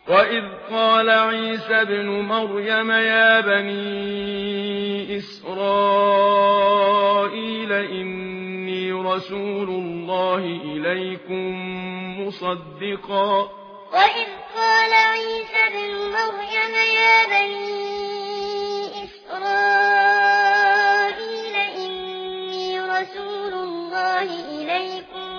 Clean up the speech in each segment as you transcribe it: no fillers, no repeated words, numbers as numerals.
وإذ قال عيسى ابن مريم يا بني إسرائيل إني رسول الله إليكم مصدقا وإذ قال عيسى ابن مريم يا بني إسرائيل إني رسول الله إليكم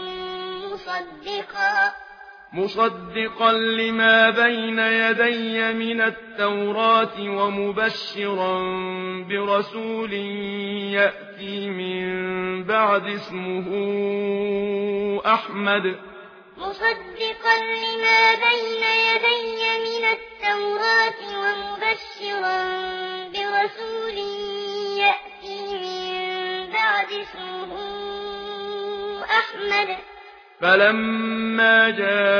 مصدقا لما بين يدي من التوراة ومبشرا برسول يأتي من بعد اسمه أحمد مصدقا لما بين يدي من التوراة ومبشرا برسول يأتي من بعد اسمه أحمد فلما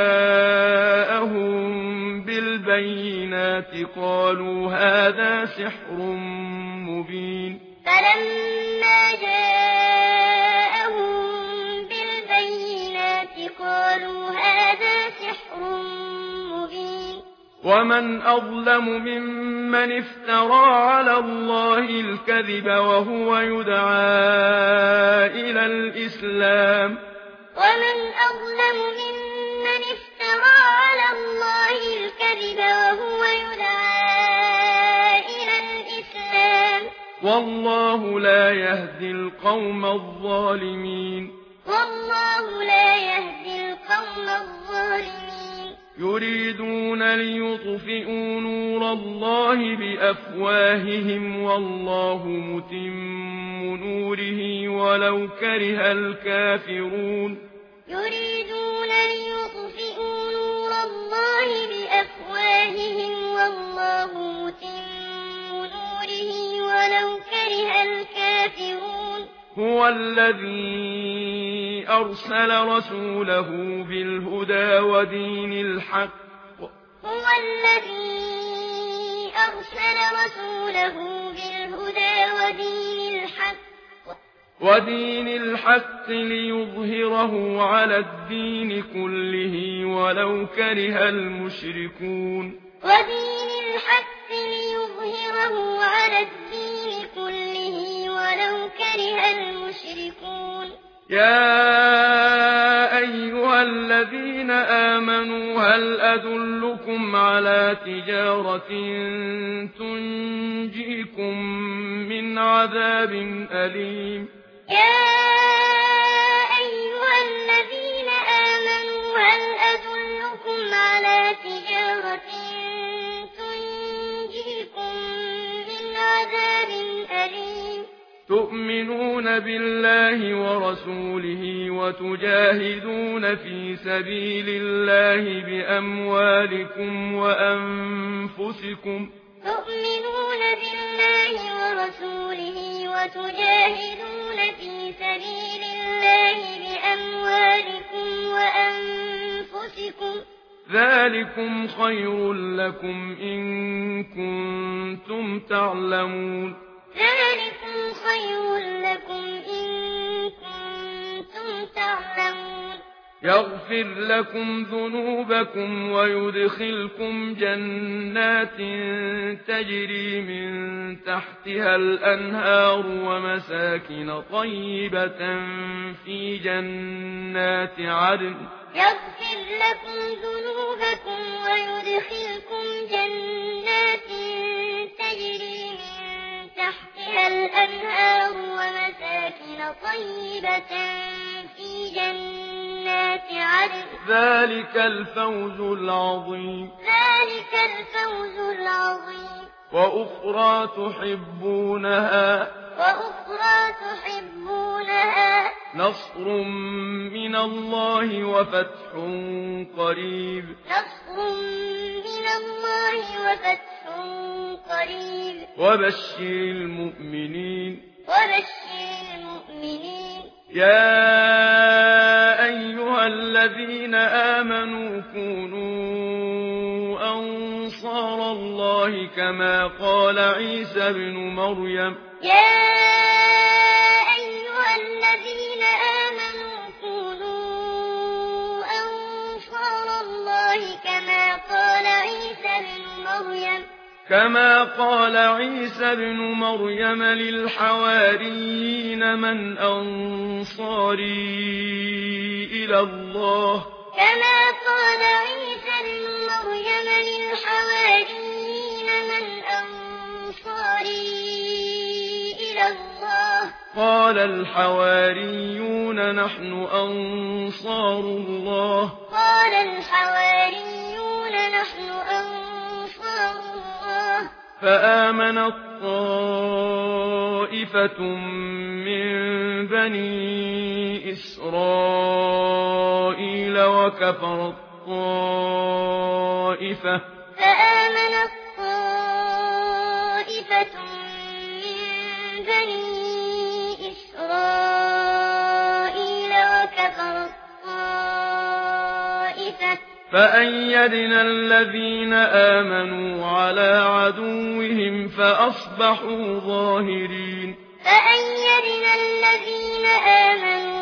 جاءهم بالبينات قالوا هذا سحر مبين فلما جاءهم بالبينات قالوا هذا سحر مبين ومن أظلم ممن افترى على الله الكذب وهو يدعى إلى الإسلام ومن أظلم ممن افترى على الله الكذب وهو يدعى إلى الإسلام والله لا يهدي القوم الظالمين يريدون ليطفئوا نور الله بأفواههم والله متم نوره ولو كره الكافرون يريدون ليطفئوا نور الله بأفواههم والله متم نوره ولو كره الكافرون هو الذي أرسل رسوله بالهدى ودين الحق ليظهره على الدين كله ولو كره المشركون يا أيها الذين آمنوا هل أدلكم على تجارة تنجيكم من عذاب أليم يا أيها الذين آمنوا هل أدلكم على تجارة تنجيكم من عذاب أليم تؤمنون بالله ورسوله وتجاهدون في سبيل الله بأموالكم وأنفسكم تؤمنون بالله ورسوله وتجاهدون في سبيل الله بأموالكم وأنفسكم ذلكم خير لكم إن كنتم تعلمون يغفر لكم ذنوبكم ويدخلكم جنات تجري من تحتها الأنهار ومساكن طيبة في جنات عدن يغفر لكم ذنوبكم ويدخلكم جنات تجري من تحتها الأنهار ومساكن طيبة في جنات عدن ذلك الفوز العظيم وأخرى تحبونها نصر من الله وفتح قريب وبشر المؤمنين يا أيها الذين آمنوا كونوا أنصار الله كما قال عيسى ابن مريم يا أيها الذين آمنوا كونوا أنصار الله كما قال عيسى كما قال عيسى ابن مريم للحواريين من أنصاري إلى الله كما قال عيسى ابن مريم للحواريين من أنصاري إلى الله قال الحواريون نحن أنصار الله قال الحواريون نحن أنصار الله فآمنت طائفة من بني إسرائيل وكفرت طائفة فآمنت طائفة من بني إسرائيل وكفرت طائفة فأيدنا الذين آمنوا على عدوهم فأصبحوا ظاهرين فأيدنا الذين آمنوا